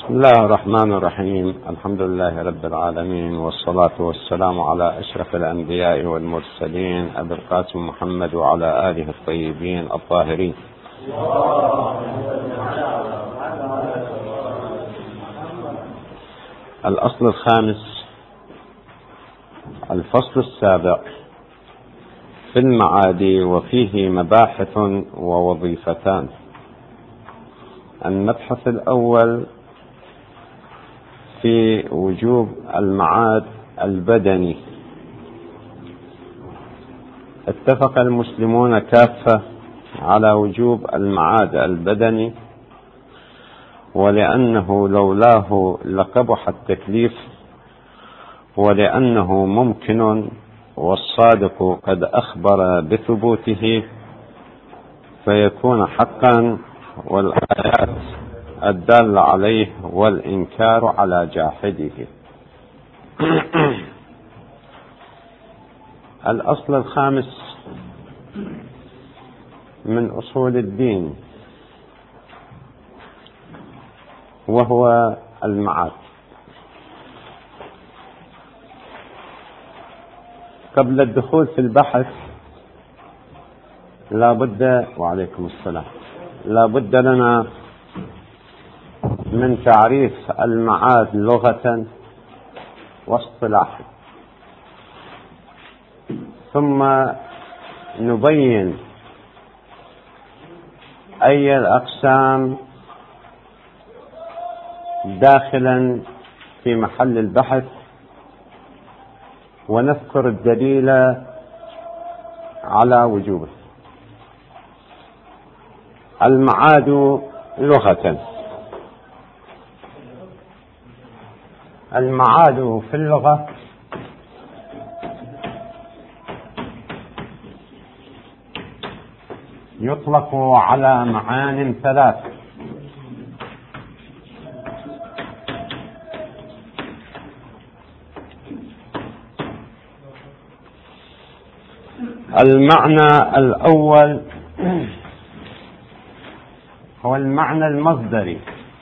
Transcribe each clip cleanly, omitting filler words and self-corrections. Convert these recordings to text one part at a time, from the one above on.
بسم الله الرحمن الرحيم. الحمد لله رب العالمين، والصلاة والسلام على أشرف الأنبياء والمرسلين أبي القاسم محمد وعلى آله الطيبين الطاهرين. الأصل الخامس، الفصل السابع في المعاد، وفيه مباحث ووظيفتان. المبحث الأول في وجوب المعاد البدني. اتفق المسلمون كافة على وجوب المعاد البدني، ولأنه لولاه لقبح التكليف، ولأنه ممكن والصادق قد أخبر بثبوته فيكون حقا، والآيات الدالة عليه والإنكار على جاحده. الأصل الخامس من أصول الدين وهو المعاد. قبل الدخول في البحث وعليكم السلام، لا بد لنا من تعريف المعاد لغة واصطلاحا، ثم نبين أي الأقسام داخلا في محل البحث، ونذكر الدليل على وجوبه. المعاد لغة، المعاد في اللغة يطلق على معان ثلاث: المعنى الأول هو المعنى المصدري.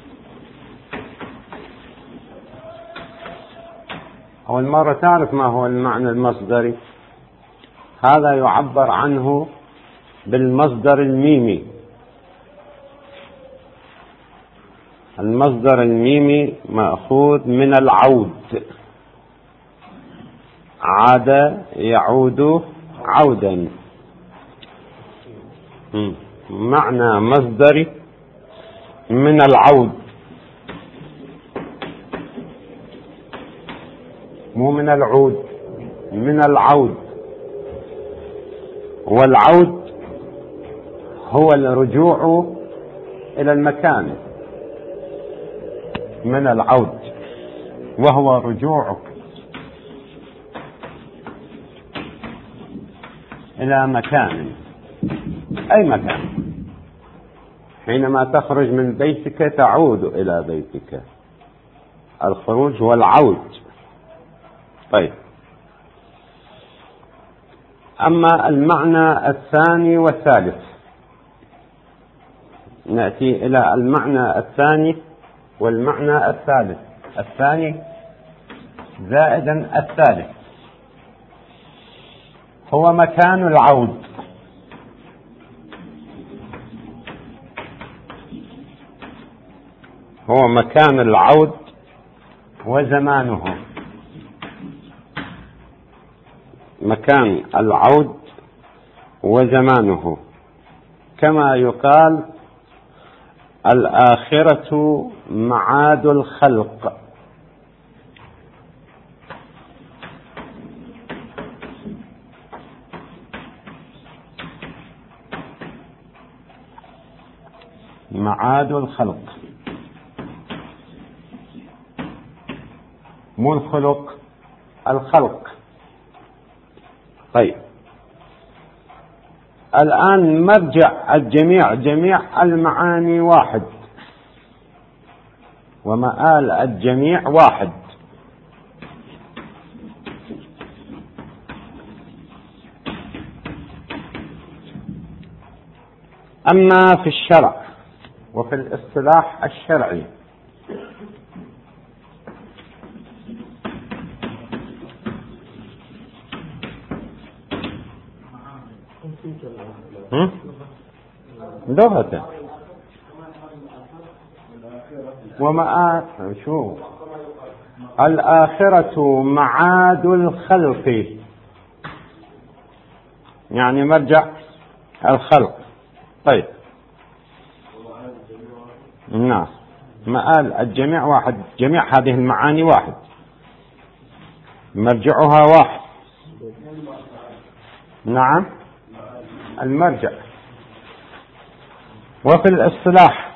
أول مرة تعرف ما هو المعنى المصدري؟ هذا يعبر عنه بالمصدر الميمي. المصدر الميمي مأخوذ من العود، عاد يعود عودا، معنى مصدري من العود، مو من العود، من العود. والعود هو الرجوع إلى المكان، من العود، وهو رجوعك إلى مكان، أي مكان. حينما تخرج من بيتك تعود إلى بيتك، الخروج والعود. طيب، أما المعنى الثاني والثالث، نأتي إلى المعنى الثاني والمعنى الثالث، الثاني زائدا الثالث، هو مكان العود. هو مكان العود وزمانه، مكان العود وزمانه، كما يقال الآخرة معاد الخلق. معاد الخلق، مو الخلق، الخلق. طيب، الآن مرجع الجميع، جميع المعاني واحد، ومآل الجميع واحد. أما في الشرع وفي الاصطلاح الشرعي لغة شو الآخرة معاد الخلق، يعني مرجع الخلق. طيب نعم، مآل الجميع واحد، جميع هذه المعاني واحد، مرجعها واحد. نعم، المرجع. وفي الاصطلاح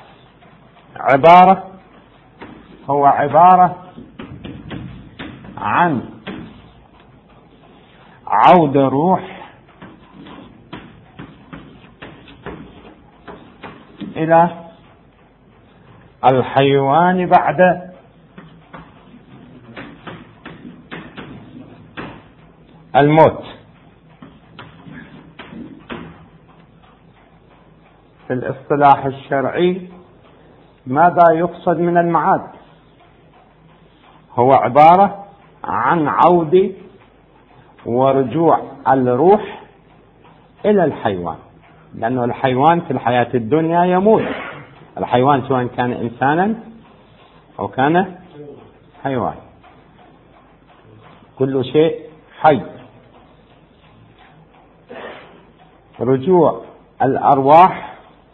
هو عبارة عن عود الروح إلى الحيوان بعد الموت. في الاصطلاح الشرعي ماذا يقصد من المعاد؟ هو عبارة عن عود ورجوع الروح إلى الحيوان، لأنه الحيوان في الحياة الدنيا يموت. الحيوان سواء كان إنسانا أو كان حيوان، كل شيء حي. رجوع الأرواح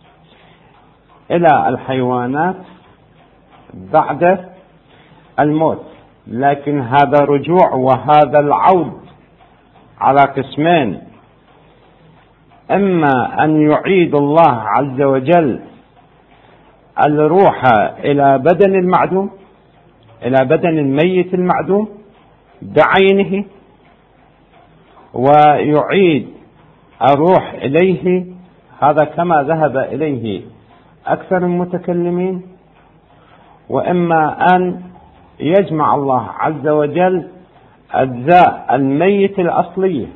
إلى الحيوانات بعد الموت، لكن هذا الرجوع وهذا العود على قسمين: إما أن يعيد الله عز وجل الروح إلى بدن المعدوم، إلى بدن الميت المعدوم بعينه، ويعيد الروح إليه، هذا كما ذهب إليه أكثر المتكلمين. وإما أن يجمع الله عز وجل أجزاء الميت الأصلية،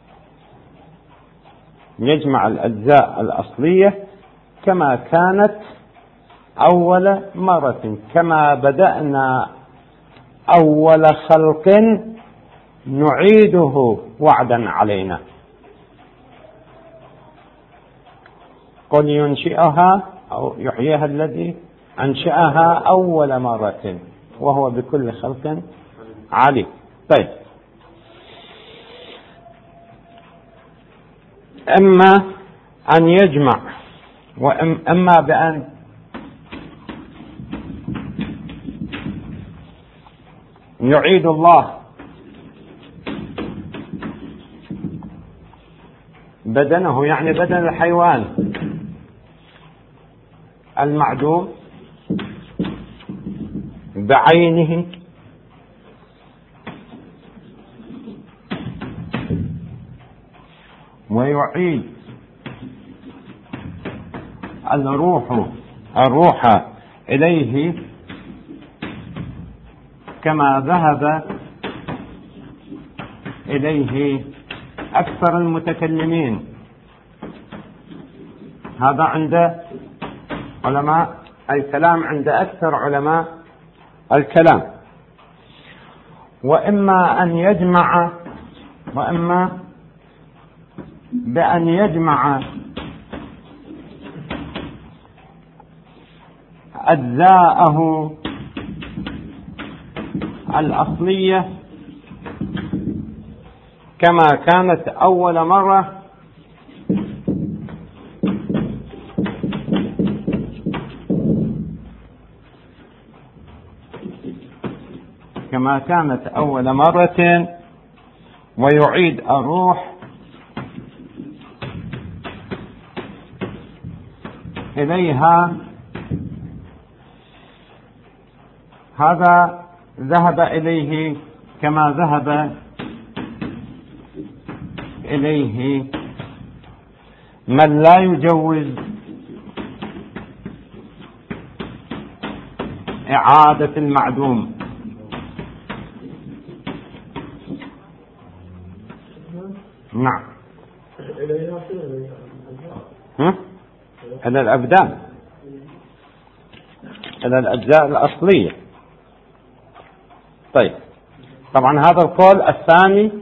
يجمع الأجزاء الأصلية كما كانت أول مرة، كما بدأنا أول خلق نعيده وعدا علينا. قل ينشئها أو يحييها الذي أنشأها أول مرة وهو بكل خلق عليم. طيب، إما أن يجمع، وإما بأن يعيد الله بدنه، يعني بدن الحيوان المعدوم بعينه، ويعيد الروح إليه كما ذهب إليه أكثر المتكلمين. هذا عند علماء الكلام، عند أكثر علماء الكلام. وإما بأن يجمع أجزاءه الأصلية كما كانت أول مرة، كما كانت أول مرة، ويعيد الروح إليها. هذا ذهب إليه كما ذهب إليه من لا يجوز إعادة المعدوم. نعم، إلى الأبدان. إلى الأجزاء الأصلية. طيب، طبعا هذا القول الثاني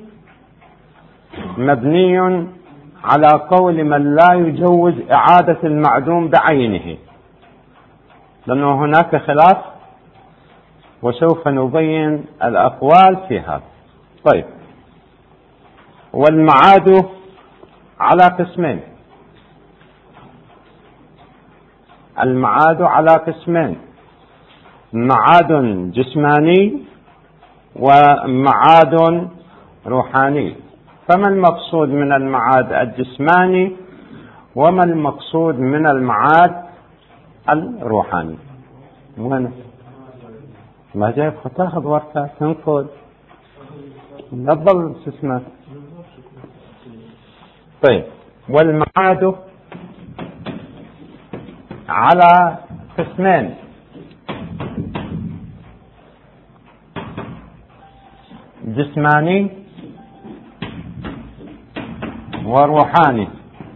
مبني على قول من لا يجوز إعادة المعدوم بعينه، لأنه هناك خلاف وسوف نبين الأقوال في هذا. طيب، والمعاد على قسمين. المعاد على قسمين: معاد جسماني ومعاد روحاني. فما المقصود من المعاد الجسماني وما المقصود من المعاد الروحاني؟ وين ما جايب تاخذ ورقة تنقل لا تضل اسمه. طيب، والمعاد على قسمين: جسماني وروحاني.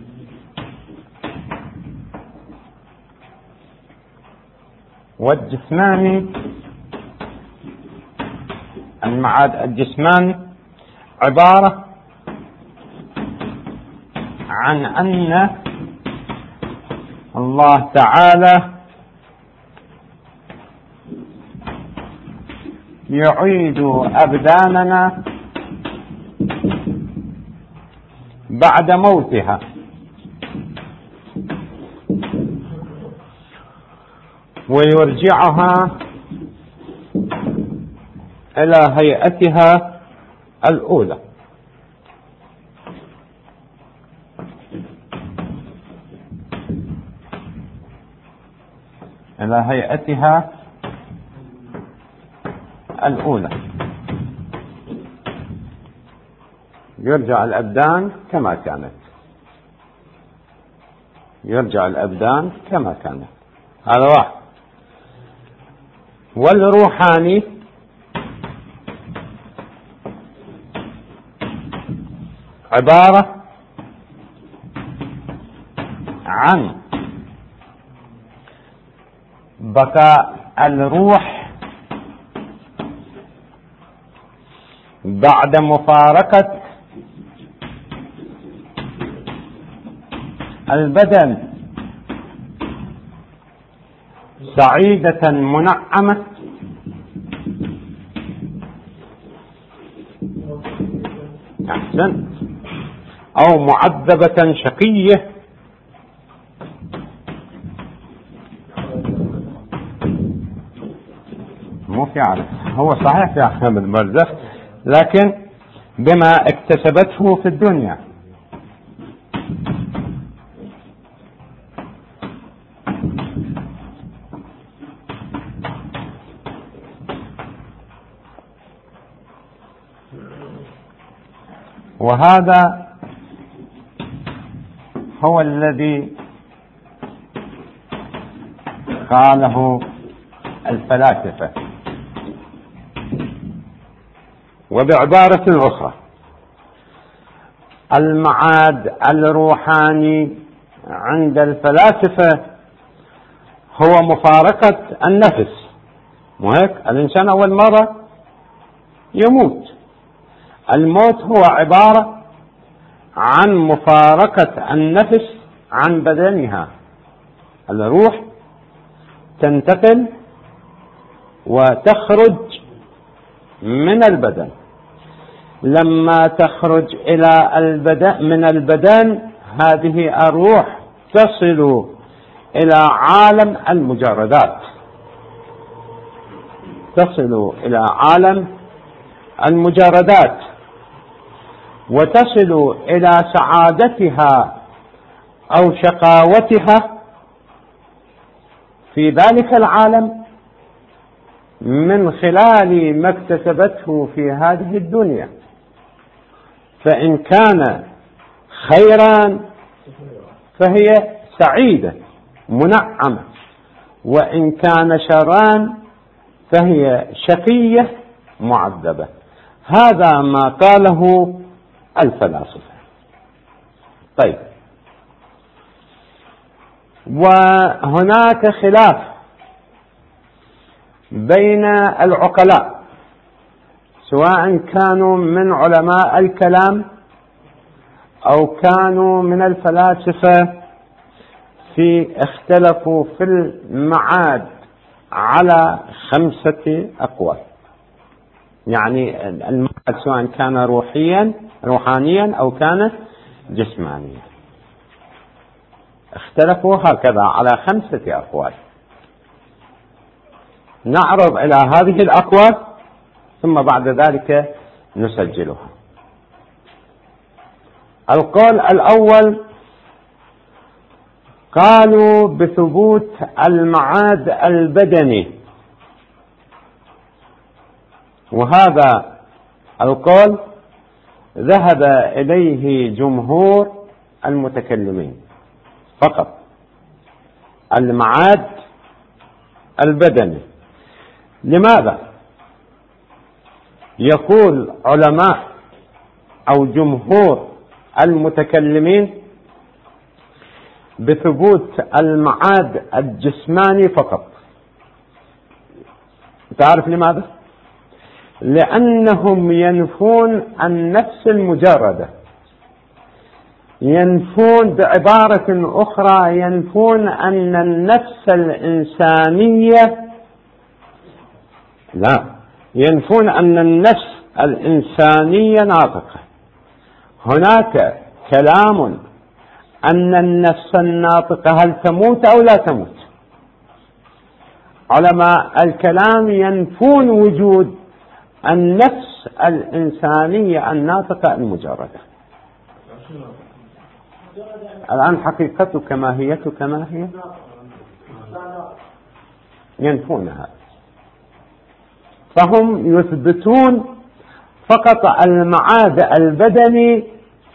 والجسماني، المعاد الجسماني عبارة عن أن الله تعالى يعيد أبداننا بعد موتها ويرجعها إلى هيئتها الأولى. إلى هيئتها الأولى. يرجع الأبدان كما كانت. يرجع الأبدان كما كانت. هذا واحد. والروحاني عبارة عن بقاء الروح بعد مفارقة البدن سعيدة منعمة أحسن أو معذبة شقية مو في عارف. هو صحيح في أحكام البرزخ، لكن بما اكتسبته في الدنيا. وهذا هو الذي قاله الفلاسفة. وبعبارة أخرى، المعاد الروحاني عند الفلاسفة هو مفارقة النفس. وهيك الإنسان أول مرة يموت. الموت هو عبارة عن مفارقة النفس عن بدنها. الروح تنتقل وتخرج من البدن. لما تخرج إلى البدن من البدن، هذه الروح تصل إلى عالم المجردات. تصل إلى عالم المجردات وتصل إلى سعادتها أو شقاوتها في ذلك العالم من خلال ما اكتسبته في هذه الدنيا. فإن كان خيرا فهي سعيدة منعمة، وإن كان شرا فهي شقية معذبة. هذا ما قاله الفلاسفة. طيب، وهناك خلاف بين العقلاء، سواء كانوا من علماء الكلام أو كانوا من الفلاسفة، اختلفوا في المعاد على 5 أقوال. يعني المعاد سواء كان روحانيا أو كان جسمانيا، اختلفوا هكذا على 5 أقوال. نعرض إلى هذه الأقوال ثم بعد ذلك نسجلها. القول الأول قالوا بثبوت المعاد البدني، وهذا القول ذهب إليه جمهور المتكلمين فقط، المعاد البدني. لماذا؟ يقول علماء أو جمهور المتكلمين بثبوت المعاد الجسماني فقط. تعرف لماذا؟ لأنهم ينفون النفس المجردة، ينفون بعبارة أخرى ينفون أن النفس الإنسانية، لا، ينفون أن النفس الإنسانية ناطقة. هناك كلام أن النفس الناطقة هل تموت أو لا تموت. علماء الكلام ينفون وجود النفس الإنسانية الناطقة المجردة. الآن حقيقتك ماهيتك ما هي؟ ينفونها. فهم يثبتون فقط المعاد البدني،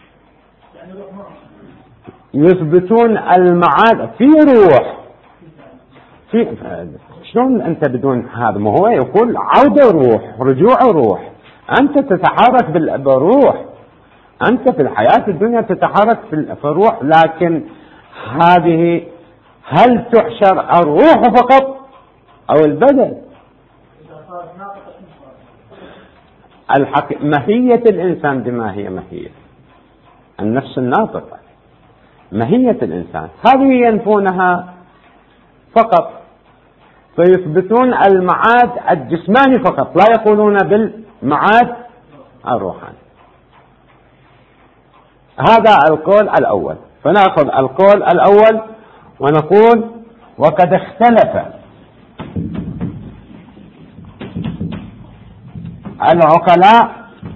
يثبتون المعاد في روح. شلون أنت بدون هذا؟ ما هو يقول عودة روح، رجوع روح. أنت تتحرك بالروح، أنت في الحياة الدنيا تتحرك في الروح، لكن هذه هل تحشر الروح فقط أو البدن؟ ماهية الإنسان بما هي ماهية النفس الناطقة، ماهية الإنسان هذه ينفونها فقط، فيثبتون المعاد الجسماني فقط، لا يقولون بالمعاد الروحاني. هذا القول الأول. فنأخذ القول الأول ونقول وقد اختلف العقلاء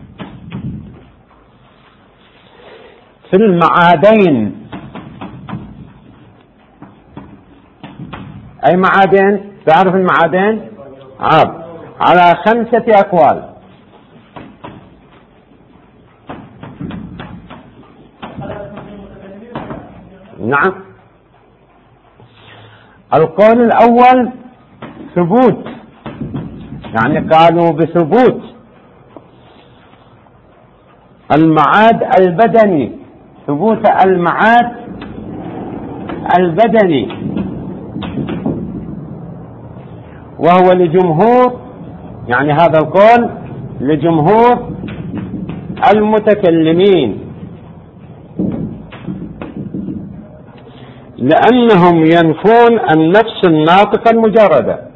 في المعادين. أي معادين؟ تعرف المعادين؟ على 5 أقوال. نعم. القول الأول ثبوت، يعني قالوا بثبوت المعاد البدني، ثبوت المعاد البدني، وهو لجمهور، يعني هذا القول لجمهور المتكلمين، لأنهم ينفون النفس الناطقة المجردة.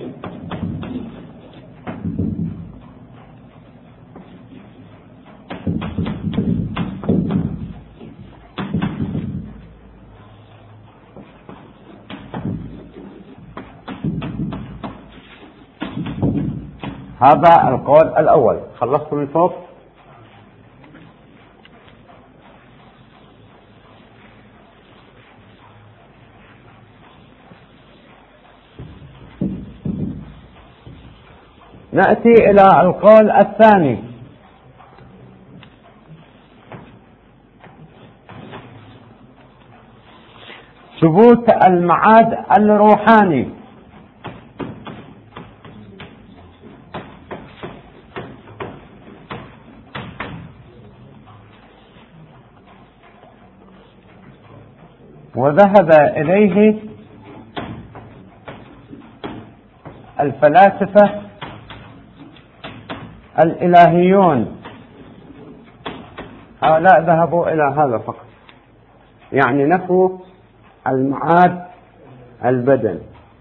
هذا القول الأول. خلصت من فوق؟ نأتي إلى القول الثاني. ثبوت المعاد الروحاني. وذهب إليه الفلاسفة الإلهيون هؤلاء ذهبوا إلى هذا فقط، يعني نفوا المعاد البدن.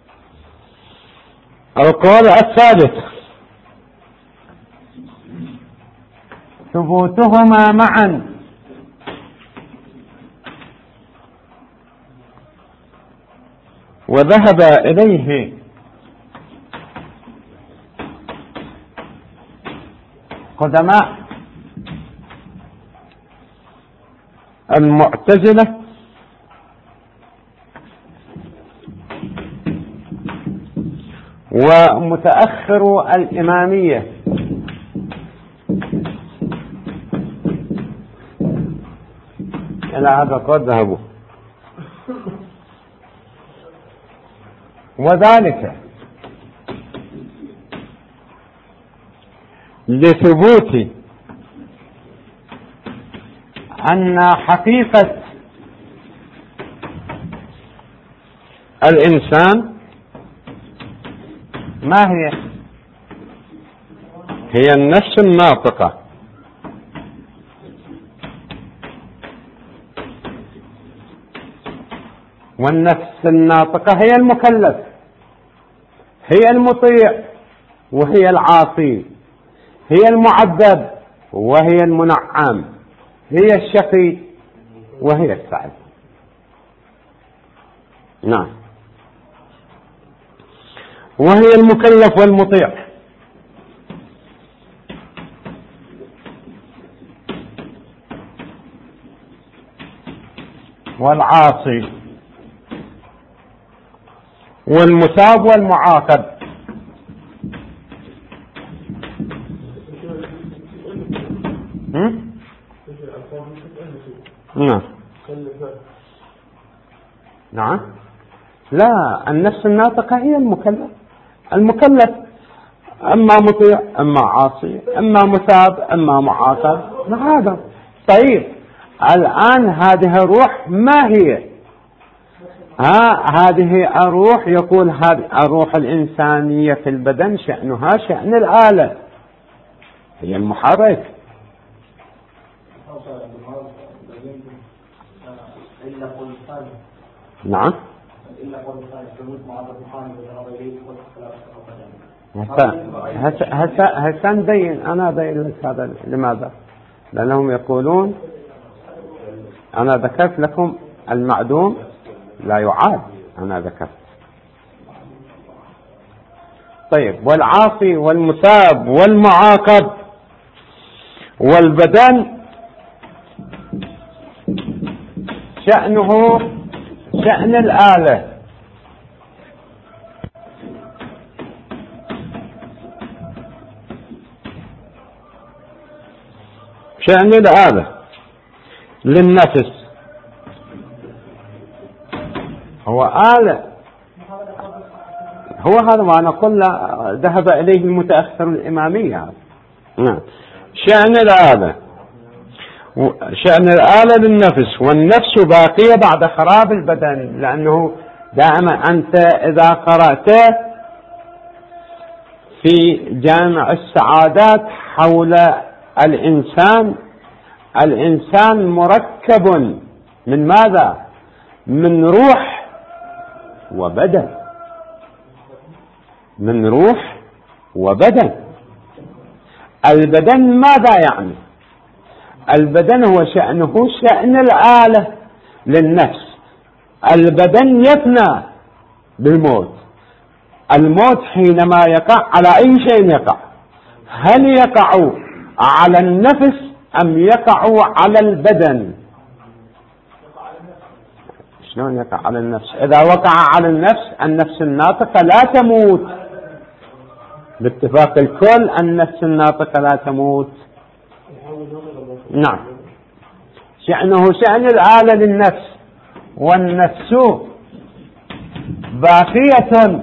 القول الثالث ثبوتهما معا، وذهب إليه قدماء المعتزلة ومتأخر الإمامية، إلى هذا قد ذهبوا، وذلك لثبوت أن حقيقة الإنسان ما هي؟ هي النفس الناطقة، والنفس الناطقة هي المكلف، هي المطيع وهي العاصي، هي المعذب وهي المنعم، هي الشقي وهي السعيد. نعم، وهي المكلف والمطيع. والعاصي والمثاب والمعاقب. نعم. نعم، لا، النفس الناطقة هي المكلف. المكلف اما مطيع اما عاصي اما مثاب اما معاقب. هذا طيب. الآن هذه الروح ما هي؟ هذه الروح، يقول هذه الروح الإنسانية في البدن شأنها شأن الآلة، هي المحرك. نعم. هسه نبين، أنا أبين لك هذا لماذا؟ لأنهم يقولون أنا ذكرت لكم المعدوم لا يعاد، أنا ذكرت. طيب، والعاصي والمثاب والمعاقب والبدن شأنه شأن الآلة. شأن الآلة للنفس هو آلة، هو هذا ما نقول ذهب إليه المتأخر الإمامية. شأن الآلة، شأن الآلة للنفس، والنفس باقية بعد خراب البدن. لأنه دائما أنت إذا قرأت في جامع السعادات حول الإنسان مركب من ماذا؟ من روح وبدن، من روح وبدن. البدن ماذا يعني؟ البدن هو شأنه شأن الآلة للنفس. البدن يفنى بالموت. الموت حينما يقع على أي شيء يقع، هل يقع على النفس أم يقع على البدن؟ شلون يقع على النفس؟ إذا وقع على النفس الناطقة لا تموت، باتفاق الكل النفس الناطقة لا تموت. نعم، شأنه شأن الآلة للنفس، والنفس باقية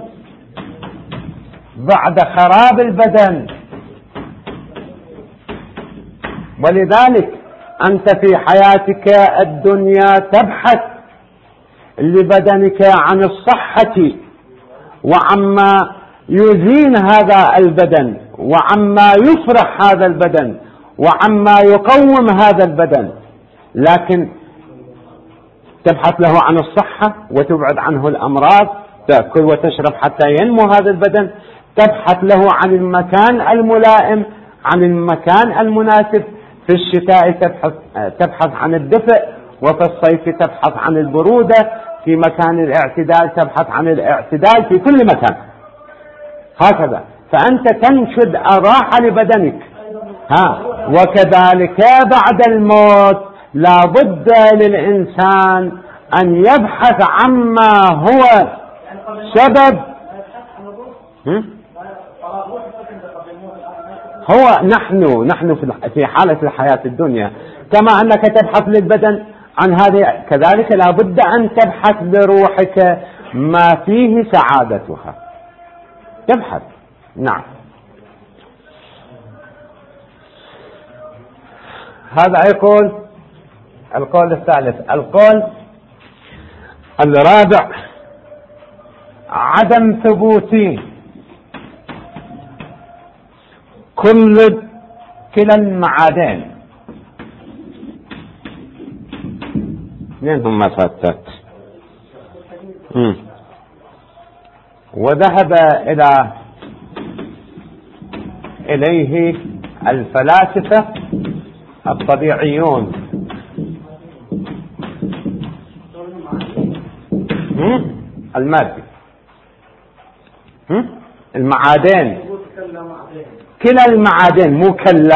بعد خراب البدن. ولذلك أنت في حياتك الدنيا تبحث لبدنك عن الصحة وعما يزين هذا البدن وعما يفرح هذا البدن وعما يقوم هذا البدن، لكن تبحث له عن الصحة وتبعد عنه الأمراض، تأكل وتشرب حتى ينمو هذا البدن، تبحث له عن المكان الملائم، عن المكان المناسب. في الشتاء تبحث عن الدفء، وفي الصيف تبحث عن البرودة، في مكان الاعتدال تبحث عن الاعتدال في كل مكان، هكذا. فأنت تنشد الراحة لبدنك. وكذلك بعد الموت لا بد للإنسان أن يبحث عما هو سبب. هو نحن في حالة الحياة الدنيا كما أنك تبحث للبدن عن هذه، كذلك لا بد أن تبحث لروحك ما فيه سعادتها، تبحث. نعم. هذا يقول القول الثالث. القول الرابع عدم ثبوت كلا المعادين. من هم فتت وذهب إليه الفلاسفة الطبيعيون. المادي، المعادن، كلا المعادن، مو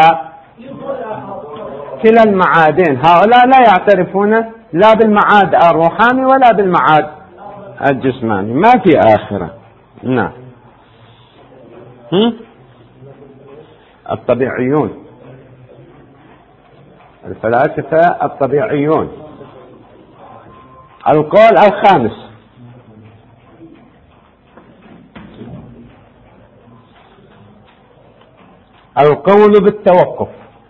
كلا المعادن. هؤلاء لا يعترفون لا بالمعاد الروحاني ولا بالمعاد الجسماني، ما في آخرة. نعم. الطبيعيون، الفلاسفة الطبيعيون. القول الخامس القول بالتوقف.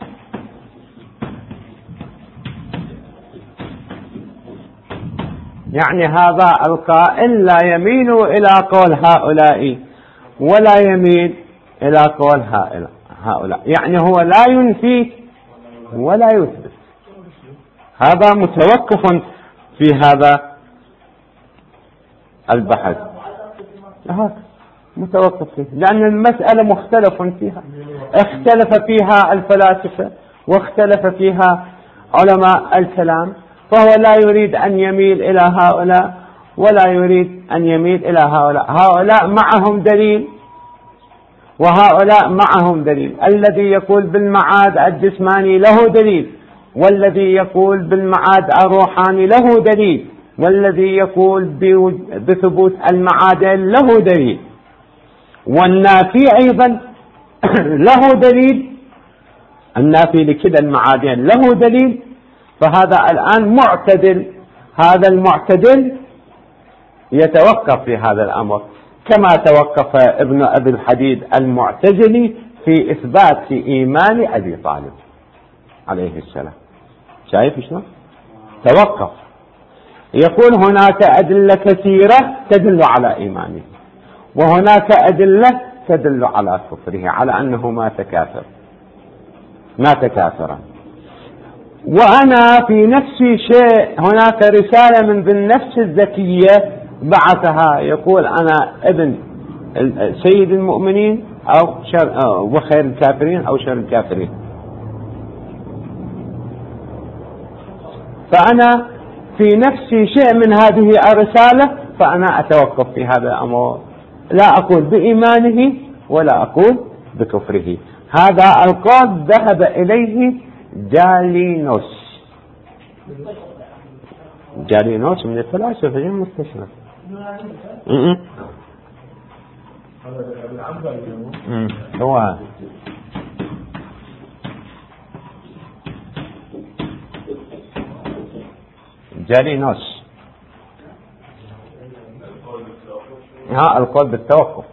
يعني هذا القائل لا يميل إلى قول هؤلاء ولا يميل إلى قول هؤلاء، يعني هو لا ينفي ولا يثبت. هذا متوقف في هذا البحث، متوقف فيه، لأن المسألة مختلف فيها، اختلف فيها الفلاسفة واختلف فيها علماء الكلام، فهو لا يريد أن يميل إلى هؤلاء ولا يريد أن يميل إلى هؤلاء. هؤلاء معهم دليل وهؤلاء معهم دليل. الذي يقول بالمعاد الجسماني له دليل، والذي يقول بالمعاد الروحاني له دليل، والذي يقول بثبوت المعادن له دليل، والنافي أيضا له دليل، النافي لكلا المعادن له دليل. فهذا الآن معتدل، هذا المعتدل يتوقف في هذا الأمر كما توقف ابن أبي الحديد المعتزلي في إثبات إيمان أبي طالب عليه السلام. شايف شلون توقف؟ يقول هناك أدلة كثيرة تدل على إيمانه، وهناك أدلة تدل على كفره، على أنه ما تكاثر. وأنا في نفسي شيء، هناك رسالة من ذي النفس الزكية بعثها، يقول أنا ابن سيد المؤمنين أو وخير الكافرين أو شر الكافرين. فأنا في نفسي شيء من هذه الرسالة، فأنا أتوقف في هذا الأمر، لا أقول بإيمانه ولا أقول بكفره. هذا القول ذهب إليه جالينوس من الفلاسفة المستشرق. هو جالينوس. القول بالتوقف.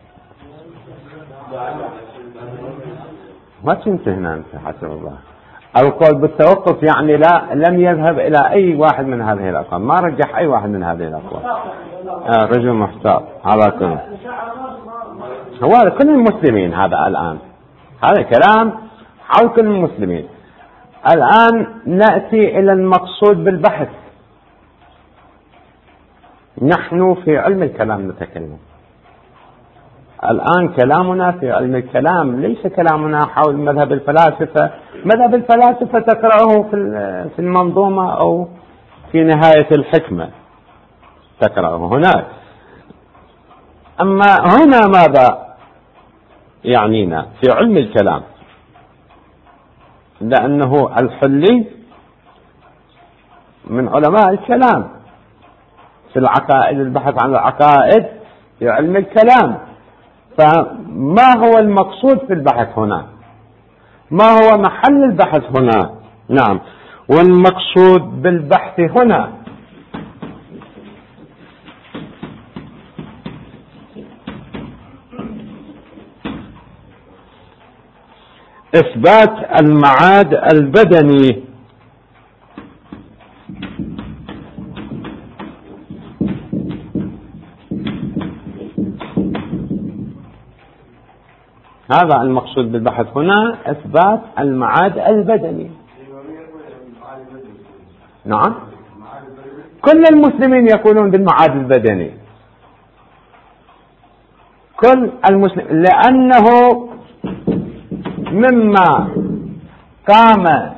ما كنت هنا أنت حسب الله. القول بالتوقف يعني لم يذهب إلى أي واحد من هذه الأقوال، ما رجح أي واحد من هذه الأقوال. رجل محتاط على كل. هو كل المسلمين هذا الآن، هذا كلام حول كل المسلمين. الآن نأتي إلى المقصود بالبحث. نحن في علم الكلام نتكلم الآن، كلامنا في علم الكلام، ليس كلامنا حول مذهب الفلاسفة. مذهب الفلاسفة تقرأه في المنظومة أو في نهاية الحكمة تقرأه هناك. أما هنا ماذا يعنينا في علم الكلام؟ لأنه الحلي من علماء الكلام في العقائد، البحث عن العقائد في علم الكلام. فما هو المقصود في البحث هنا؟ ما هو محل البحث هنا؟ نعم، والمقصود بالبحث هنا إثبات المعاد البدني. هذا المقصود بالبحث هنا، إثبات المعاد البدني. نعم، كل المسلمين يقولون بالمعاد البدني، كل المسلمين، لأنه مما قام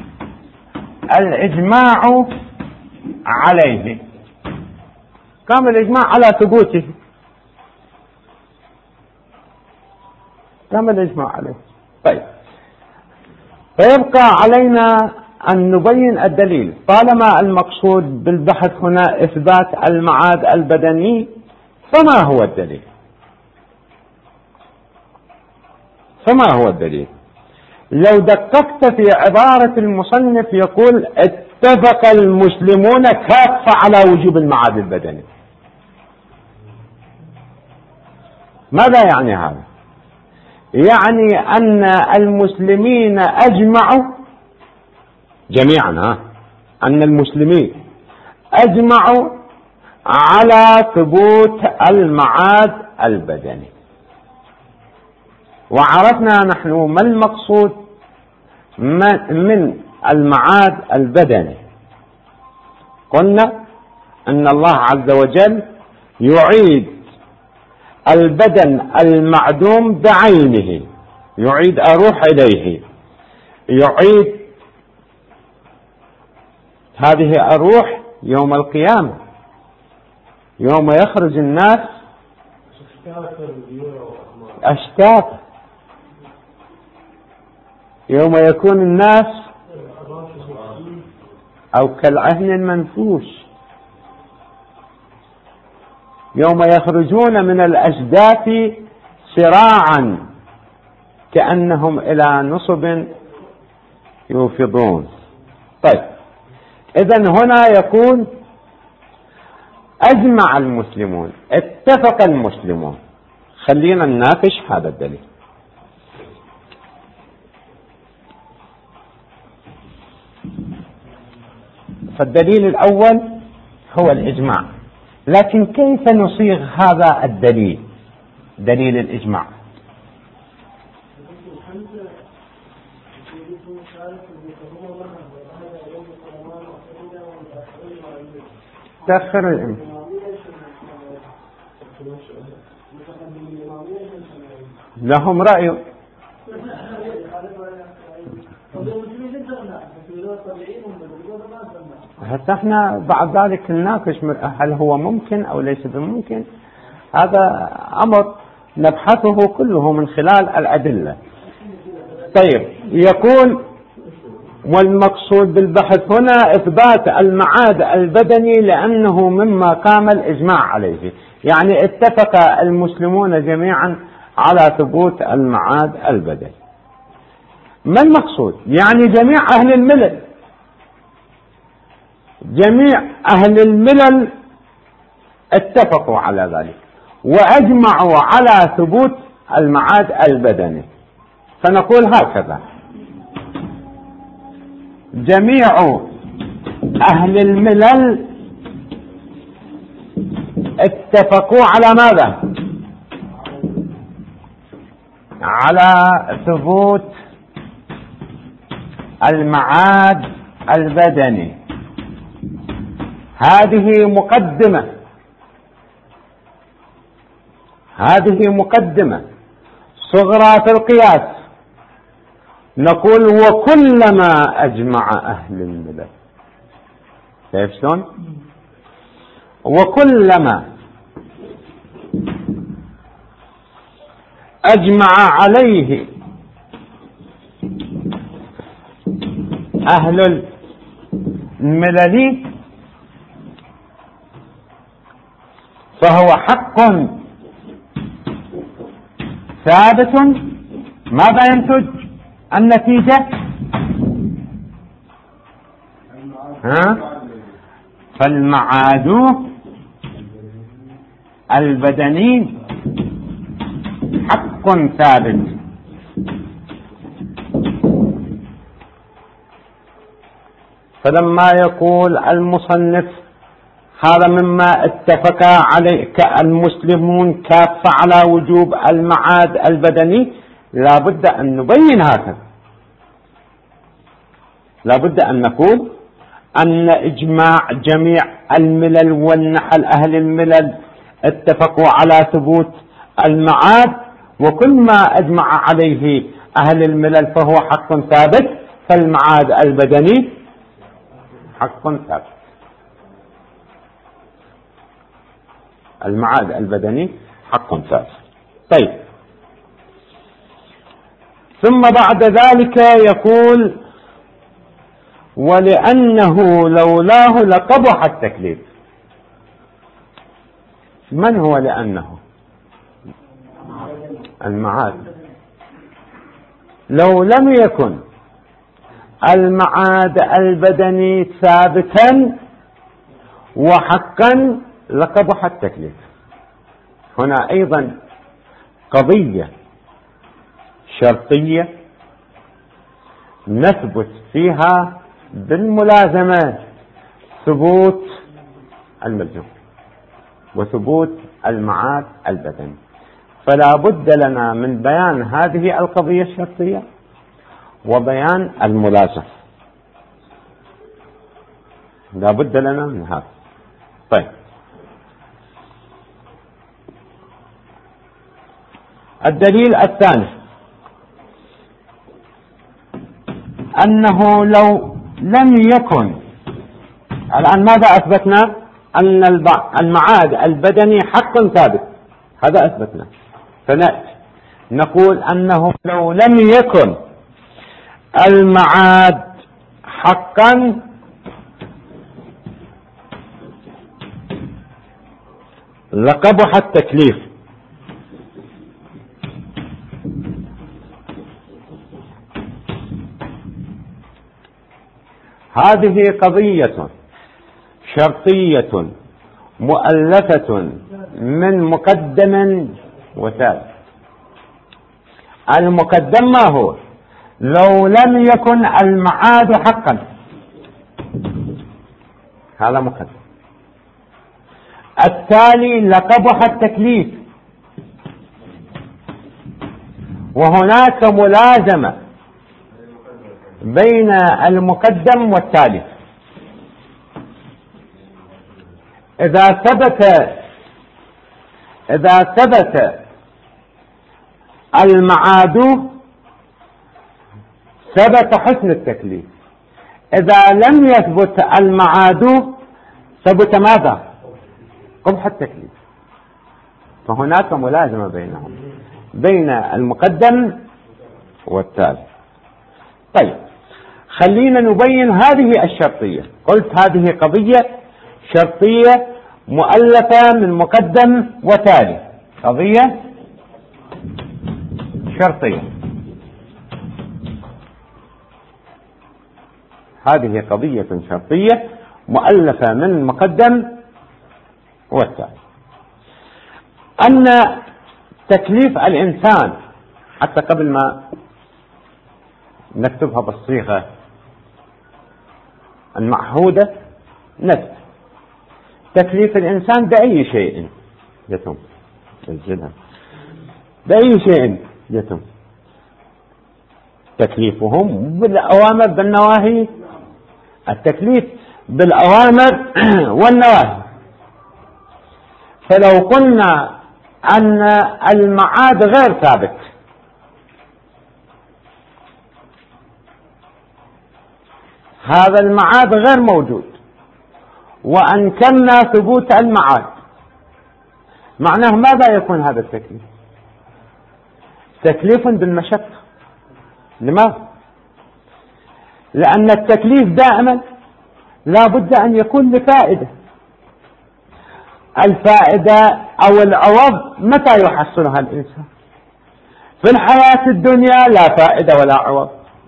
الإجماع عليه، قام الإجماع على ثبوته، قام الإجماع عليه. طيب، فيبقى علينا أن نبين الدليل. طالما المقصود بالبحث هنا إثبات المعاد البدني، فما هو الدليل؟ فما هو الدليل؟ لو دققت في عبارة المصنف يقول اتفق المسلمون كافة على وجوب المعاد البدني. ماذا يعني هذا؟ يعني أن المسلمين أجمعوا جميعا، أن المسلمين أجمعوا على ثبوت المعاد البدني. وعرفنا نحن ما المقصود من المعاد البدني. قلنا أن الله عز وجل يعيد البدن المعدوم بعينه، يعيد الروح إليه، يعيد هذه الروح يوم القيامة، يوم يخرج الناس أشتات، يوم يكون الناس أو كالعهن المنفوش، يوم يخرجون من الأجداث سراعا كأنهم إلى نصب يوفضون. طيب، إذن هنا يقول أجمع المسلمون، اتفق المسلمون. خلينا نناقش هذا الدليل. فالدليل الأول هو الإجماع، لكن كيف نصيغ هذا الدليل، دليل الإجماع؟ تأخر الإمام لهم رأي، حتى احنا بعد ذلك نناقش هل هو ممكن أو ليس بممكن. هذا أمر نبحثه كله من خلال الأدلة. طيب، يقول والمقصود بالبحث هنا إثبات المعاد البدني لأنه مما قام الإجماع عليه، يعني اتفق المسلمون جميعا على ثبوت المعاد البدني. ما المقصود؟ يعني جميع أهل الملل، جميع أهل الملل اتفقوا على ذلك وأجمعوا على ثبوت المعاد البدني. فنقول هكذا: جميع أهل الملل اتفقوا على ماذا؟ على ثبوت المعاد البدني. هذه مقدمة صغرى في القياس. نقول وكلما أجمع أهل الملل. كيف شلون؟ وكلما أجمع عليه أهل الملل فهو حق ثابت. ماذا ينتج النتيجة؟ فالمعاد البدني حق ثابت. فلما يقول المصنف هذا مما اتفق عليه المسلمون كافة على وجوب المعاد البدني، لا بد أن نبين هذا. لا بد أن نقول أن إجماع جميع الملل والنحل أهل الملل اتفقوا على ثبوت المعاد، وكل ما أجمع عليه أهل الملل فهو حق ثابت، فالمعاد البدني حق ثابت. المعاد البدني حق ثابت. طيب، ثم بعد ذلك يقول ولأنه لولاه لقبح التكليف. من هو لأنه؟ المعاد. لو لم يكن المعاد البدني ثابتا وحقا لقبح التكليف. هنا أيضا قضية شرطية نثبت فيها بالملازمة ثبوت الملزوم وثبوت المعاد البدني. فلا بد لنا من بيان هذه القضية الشرطية وبيان الملازمة. لا بد لنا من هذا. طيب، الدليل الثاني أنه لو لم يكن، الآن ماذا أثبتنا؟ أن المعاد البدني حق ثابت، هذا أثبتنا. فنأتي نقول أنه لو لم يكن المعاد حقا لقبح التكليف. هذه قضية شرطية مؤلفة من مقدم وتالي. المقدم ما هو؟ لو لم يكن المعاد حقا، هذا مقدم. التالي لقبح التكليف، وهناك ملازمة بين المقدم والتالي. إذا ثبت المعاد ثبت حسن التكليف. إذا لم يثبت المعاد ثبت ماذا؟ قبح التكليف. فهناك ملازمة بينهم، بين المقدم والتالي. طيب، خلينا نبين هذه الشرطية. قلت هذه قضية شرطية مؤلفة من مقدم وتالي. قضية شرطية، هذه قضية شرطية مؤلفة من مقدم والتالي. أن تكليف الإنسان، حتى قبل ما نكتبها بالصيغة المعهودة نفس تكليف الإنسان بأي شيء يتم بأي شيء يتم تكليفهم بالأوامر بالنواهي. التكليف بالأوامر والنواهي. فلو قلنا أن المعاد غير ثابت، هذا المعاد غير موجود، وأنكرنا ثبوت المعاد، معناه ماذا يكون هذا التكليف؟ تكليف بالمشقة. لماذا؟ لأن التكليف دائما لا بد أن يكون لفائدة. الفائدة أو العوض متى يحصلها الإنسان؟ في الحياة الدنيا لا فائدة ولا عوض،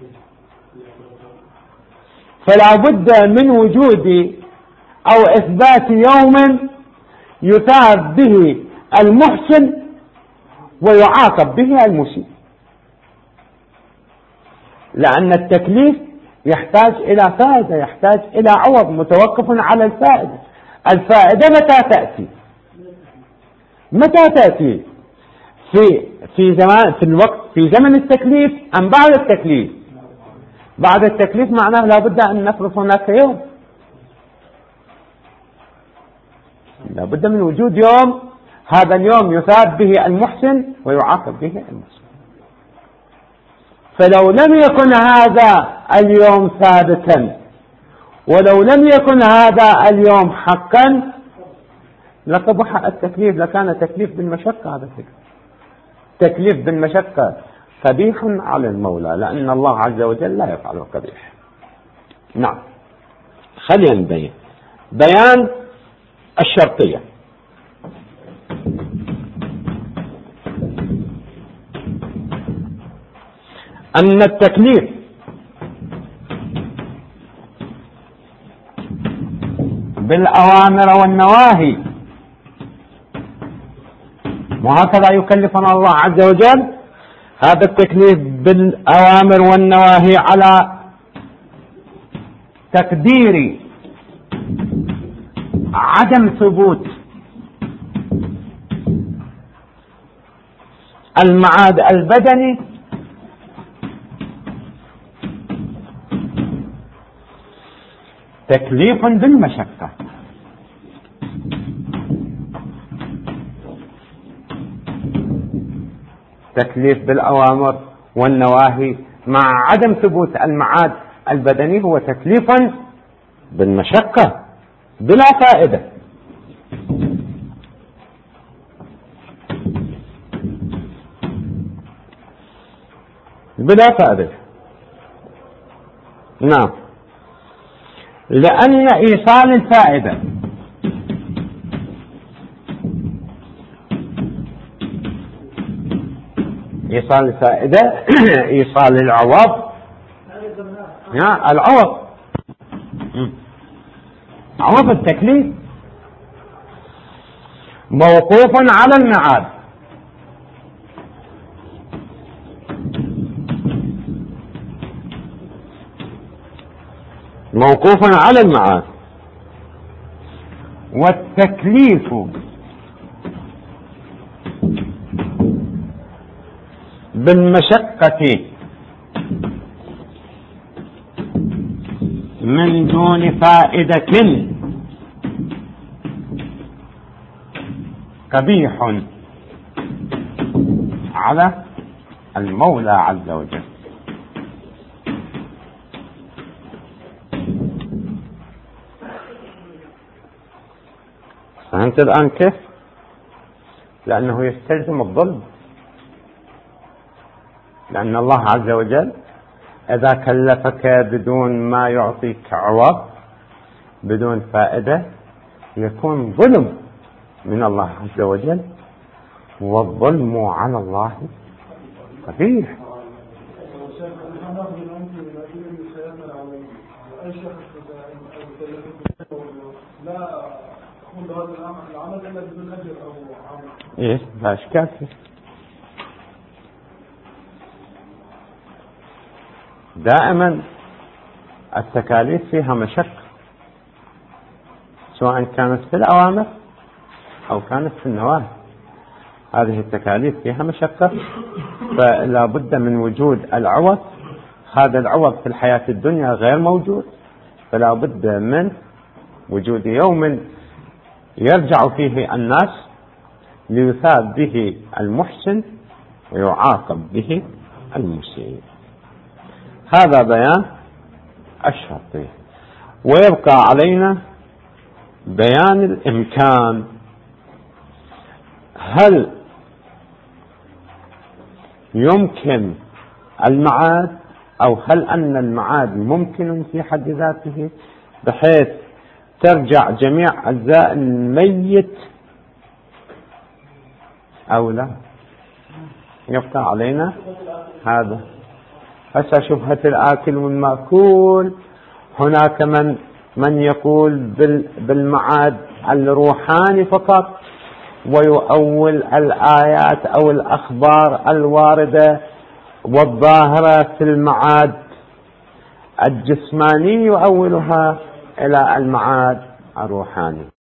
فلا بد من وجود أو إثبات يوم يثاب به المحسن ويعاقب به المسيء، لأن التكليف يحتاج إلى فائدة، يحتاج إلى عوض متوقف على الفائدة. الفائدة متى تأتي؟ متى تأتي؟ في زمن التكليف أم بعد التكليف؟ بعد التكليف معناه لا بد أن نفرض هناك يوم، لا بد من وجود يوم، هذا اليوم يثاب به المحسن ويعاقب به المسيء. فلو لم يكن هذا اليوم ثابتا ولو لم يكن هذا اليوم حقا لقبح التكليف، لكان تكليف بالمشقة. هذا تكليف بالمشقة قبيح على المولى، لأن الله عز وجل لا يفعله قبيح. نعم، خلينا نبين بيان الشرطية. أن التكليف بالأوامر والنواهي، وهكذا يكلفنا الله عز وجل، هذا التكليف بالأوامر والنواهي على تقدير عدم ثبوت المعاد البدني تكليف بالمشقة. تكليف بالأوامر والنواهي مع عدم ثبوت المعاد البدني هو تكليف بالمشقة بلا فائدة. بلا فائدة. نعم، لأن إيصال الفائدة إيصال الفائدة إيصال العوض، العوض عوض التكليف موقوف على المعاد، موقوف على المعاد. والتكليف بالمشقة من دون فائدة قبيح على المولى عز وجل. فهمت الآن كيف؟ لأنه يستلزم الظلم، لأن الله عز وجل إذا كلفك بدون ما يعطيك عوض بدون فائدة يكون ظلم من الله عز وجل، والظلم على الله قبيح. ايه لا اشكال فيه. دائما التكاليف فيها مشقة، سواء كانت في الأوامر أو كانت في النواهي. هذه التكاليف فيها مشقة، فلا بد من وجود العوض. هذا العوض في الحياة الدنيا غير موجود، فلا بد من وجود يوم يرجع فيه الناس ليثاب به المحسن ويعاقب به المسيء. هذا بيان الشرطية. ويبقى علينا بيان الإمكان. هل يمكن المعاد، أو هل أن المعاد ممكن في حد ذاته بحيث ترجع جميع أجزاء الميت أو لا؟ يبقى علينا هذا. هسه شبهة الآكل والمأكول، هناك من يقول بالمعاد الروحاني فقط، ويؤول الآيات أو الأخبار الواردة والظاهرة في المعاد الجسماني يؤولها إلى المعاد الروحاني.